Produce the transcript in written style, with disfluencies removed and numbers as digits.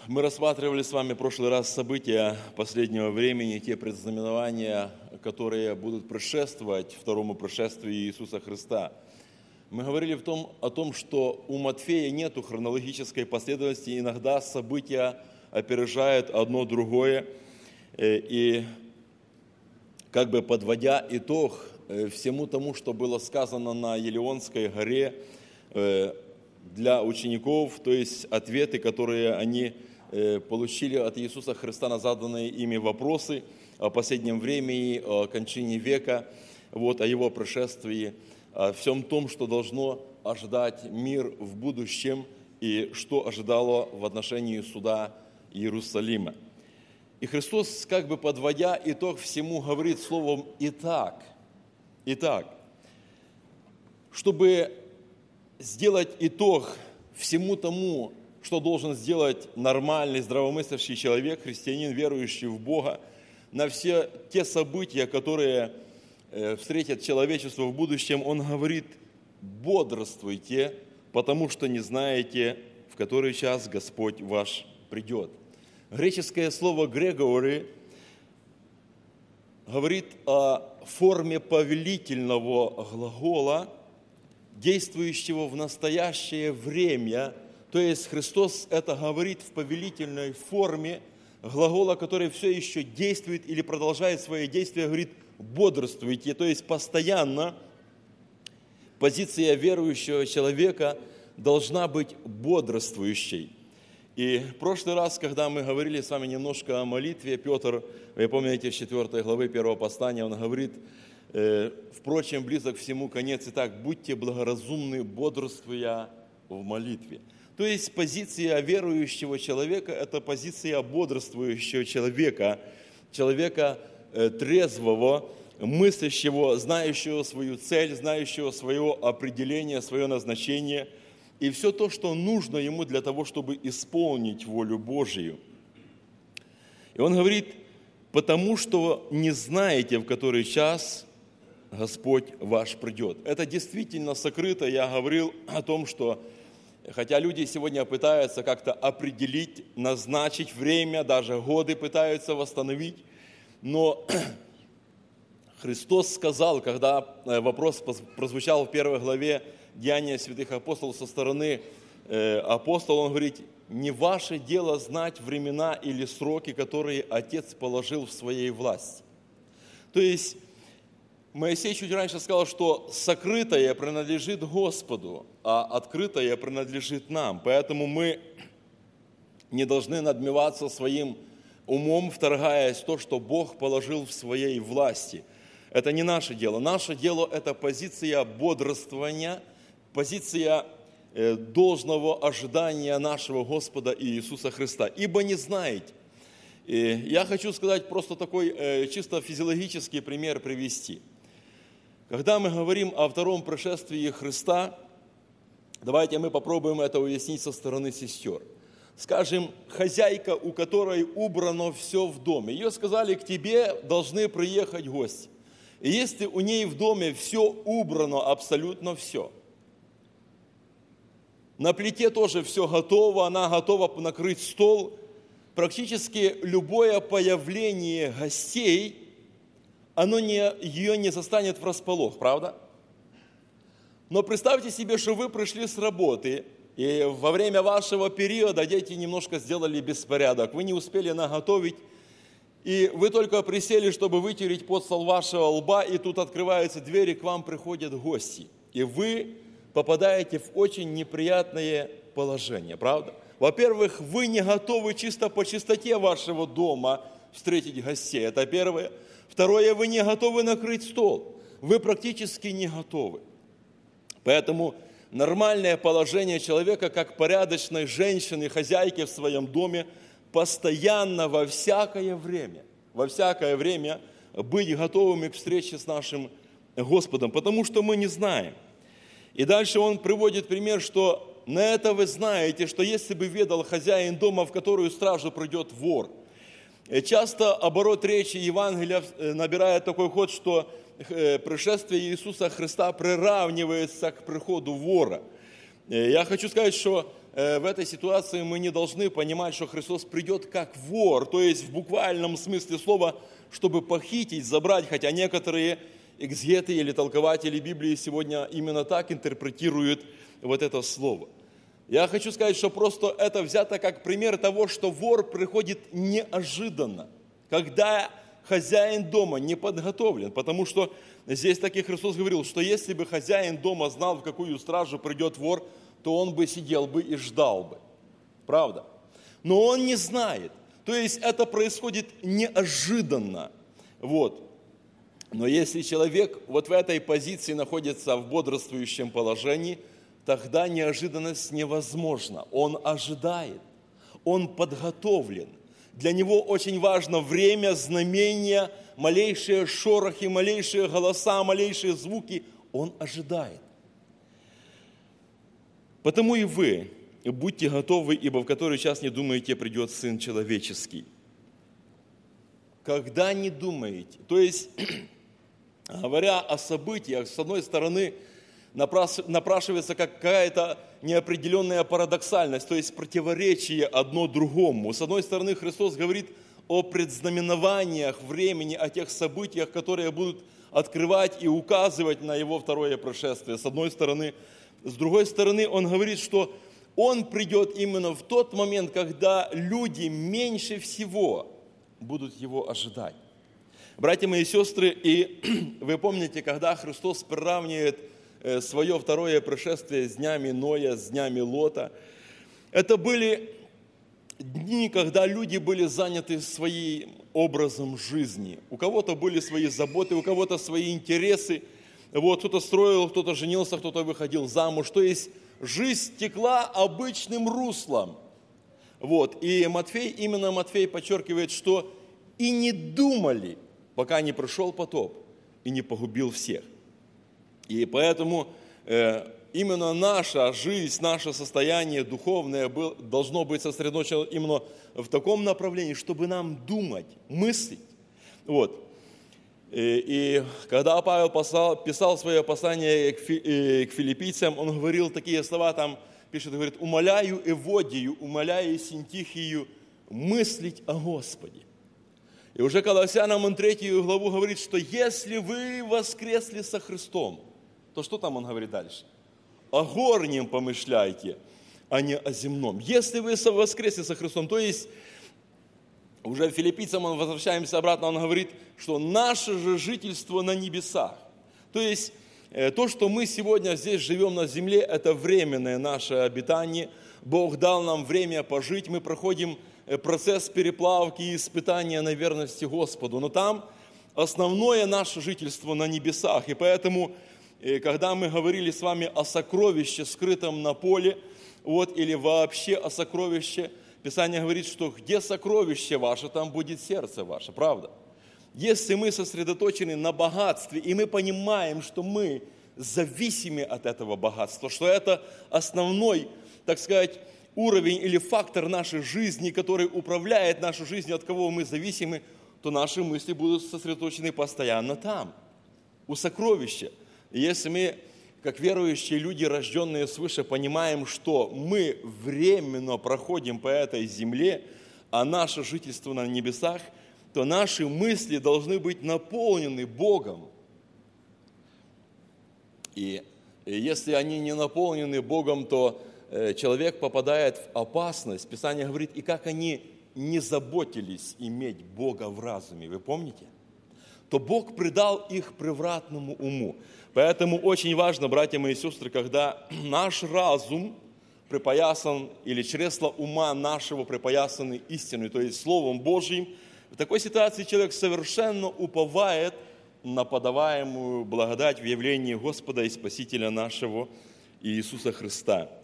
Мы рассматривали с вами в прошлый раз события последнего времени, те предзнаменования, которые будут предшествовать второму пришествию Иисуса Христа. Мы говорили о том, что у Матфея нету хронологической последовательности, иногда события опережают одно другое, и как бы подводя итог всему тому, что было сказано на Елеонской горе для учеников, то есть ответы, которые они получили от Иисуса Христа на заданные ими вопросы о последнем времени, о кончине века, о Его пришествии, о всем том, что должно ожидать мир в будущем и что ожидало в отношении суда Иерусалима. И Христос, как бы подводя итог всему, говорит словом «итак». Итак, чтобы сделать итог всему тому, что должен сделать нормальный, здравомыслящий человек, христианин, верующий в Бога, на все те события, которые встретят человечество в будущем, Он говорит: бодрствуйте, потому что не знаете, в который час Господь ваш придет. Греческое слово «грегори» говорит о форме повелительного глагола, действующего в настоящее время. То есть Христос это говорит в повелительной форме глагола, который все еще действует или продолжает свои действия, говорит «бодрствуйте». То есть постоянно позиция верующего человека должна быть бодрствующей. И в прошлый раз, когда мы говорили с вами немножко о молитве, Петр, вы помните, в 4 главы 1 послания, он говорит: «Впрочем, близок всему конец, итак, будьте благоразумны, бодрствуя в молитве». То есть позиция верующего человека – это позиция бодрствующего человека, человека трезвого, мыслящего, знающего свою цель, знающего свое определение, свое назначение и все то, что нужно ему для того, чтобы исполнить волю Божию. И он говорит: «Потому что не знаете, в который час Господь ваш придет». Это действительно сокрыто. Я говорил о том, что хотя люди сегодня пытаются как-то определить, назначить время, даже годы пытаются восстановить, но Христос сказал, когда вопрос прозвучал в 1 главе Деяния святых апостолов со стороны апостола, он говорит: «Не ваше дело знать времена или сроки, которые Отец положил в своей власти». То есть Моисей чуть раньше сказал, что сокрытое принадлежит Господу, а открытое принадлежит нам. Поэтому мы не должны надмеваться своим умом, вторгаясь в то, что Бог положил в своей власти. Это не наше дело. Наше дело – это позиция бодрствования, позиция должного ожидания нашего Господа Иисуса Христа. «Ибо не знаете». И я хочу сказать просто такой чисто физиологический пример привести. Когда мы говорим о втором пришествии Христа, давайте мы попробуем это уяснить со стороны сестер. Скажем, хозяйка, у которой убрано все в доме. Ее сказали: к тебе должны приехать гости. И если у ней в доме все убрано, абсолютно все, на плите тоже все готово, она готова накрыть стол, практически любое появление гостей, ее не застанет врасполох, правда? Но представьте себе, что вы пришли с работы, и во время вашего периода дети немножко сделали беспорядок, вы не успели наготовить, и вы только присели, чтобы вытереть пот со вашего лба, и тут открываются двери, к вам приходят гости. И вы попадаете в очень неприятное положение, правда? Во-первых, вы не готовы чисто по чистоте вашего дома встретить гостей, это первое. Второе, вы не готовы накрыть стол. Вы практически не готовы. Поэтому нормальное положение человека, как порядочной женщины, хозяйки в своем доме, постоянно во всякое время быть готовыми к встрече с нашим Господом, потому что мы не знаем. И дальше он приводит пример, что на это вы знаете, что если бы ведал хозяин дома, в которую стражу придет вор. Часто оборот речи Евангелия набирает такой ход, что пришествие Иисуса Христа приравнивается к приходу вора. Я хочу сказать, что в этой ситуации мы не должны понимать, что Христос придет как вор, то есть в буквальном смысле слова, чтобы похитить, забрать, хотя некоторые экзегеты или толкователи Библии сегодня именно так интерпретируют вот это слово. Я хочу сказать, что просто это взято как пример того, что вор приходит неожиданно, когда хозяин дома не подготовлен, потому что здесь таки Христос говорил, что если бы хозяин дома знал, в какую стражу придет вор, то он бы сидел бы и ждал бы. Правда? Но он не знает. То есть это происходит неожиданно. Вот. Но если человек вот в этой позиции находится в бодрствующем положении, тогда неожиданность невозможна. Он ожидает, он подготовлен. Для него очень важно время, знамения, малейшие шорохи, малейшие голоса, малейшие звуки. Он ожидает. Потому и вы будьте готовы, ибо в который час не думаете, придет Сын Человеческий. Когда не думаете, то есть, говоря о событиях, с одной стороны, напрашивается какая-то неопределенная парадоксальность, то есть противоречие одно другому. С одной стороны, Христос говорит о предзнаменованиях времени, о тех событиях, которые будут открывать и указывать на Его второе пришествие, с одной стороны. С другой стороны, Он говорит, что Он придет именно в тот момент, когда люди меньше всего будут Его ожидать. Братья мои и сестры, и вы помните, когда Христос приравнивает свое второе пришествие с днями Ноя, с днями Лота, это были дни, когда люди были заняты своим образом жизни. У кого-то были свои заботы, у кого-то свои интересы. Вот, кто-то строил, кто-то женился, кто-то выходил замуж. То есть жизнь текла обычным руслом. Вот, и именно Матфей подчеркивает, что и не думали, пока не пришел потоп и не погубил всех. И поэтому именно наша жизнь, наше состояние духовное должно быть сосредоточено именно в таком направлении, чтобы нам думать, мыслить. Вот. И когда Павел писал свое послание к филиппийцам, он говорил такие слова, там пишет, говорит, «Умоляю Эводию, умоляю Синтихию мыслить о Господе». И уже Колоссянам он 3 главу говорит, что если вы воскресли со Христом, то что там он говорит дальше? О горнем помышляйте, а не о земном. Если вы воскресли со Христом, то есть уже филиппийцам, возвращаемся обратно, он говорит, что наше же жительство на небесах. То есть то, что мы сегодня здесь живем на земле, это временное наше обитание. Бог дал нам время пожить, мы проходим процесс переплавки и испытания на верности Господу. Но там основное наше жительство на небесах. И поэтому, когда мы говорили с вами о сокровище, скрытом на поле, вот, или вообще о сокровище, Писание говорит, что где сокровище ваше, там будет сердце ваше, правда? Если мы сосредоточены на богатстве, и мы понимаем, что мы зависимы от этого богатства, что это основной, так сказать, уровень или фактор нашей жизни, который управляет нашей жизнью, от кого мы зависимы, то наши мысли будут сосредоточены постоянно там, у сокровища. И если мы, как верующие люди, рожденные свыше, понимаем, что мы временно проходим по этой земле, а наше жительство на небесах, то наши мысли должны быть наполнены Богом. И если они не наполнены Богом, то человек попадает в опасность. Писание говорит, и как они не заботились иметь Бога в разуме, вы помните? То Бог предал их превратному уму. Поэтому очень важно, братья мои и сестры, когда наш разум припоясан, или чресла ума нашего припоясаны истиной, то есть Словом Божьим, в такой ситуации человек совершенно уповает на подаваемую благодать в явлении Господа и Спасителя нашего Иисуса Христа.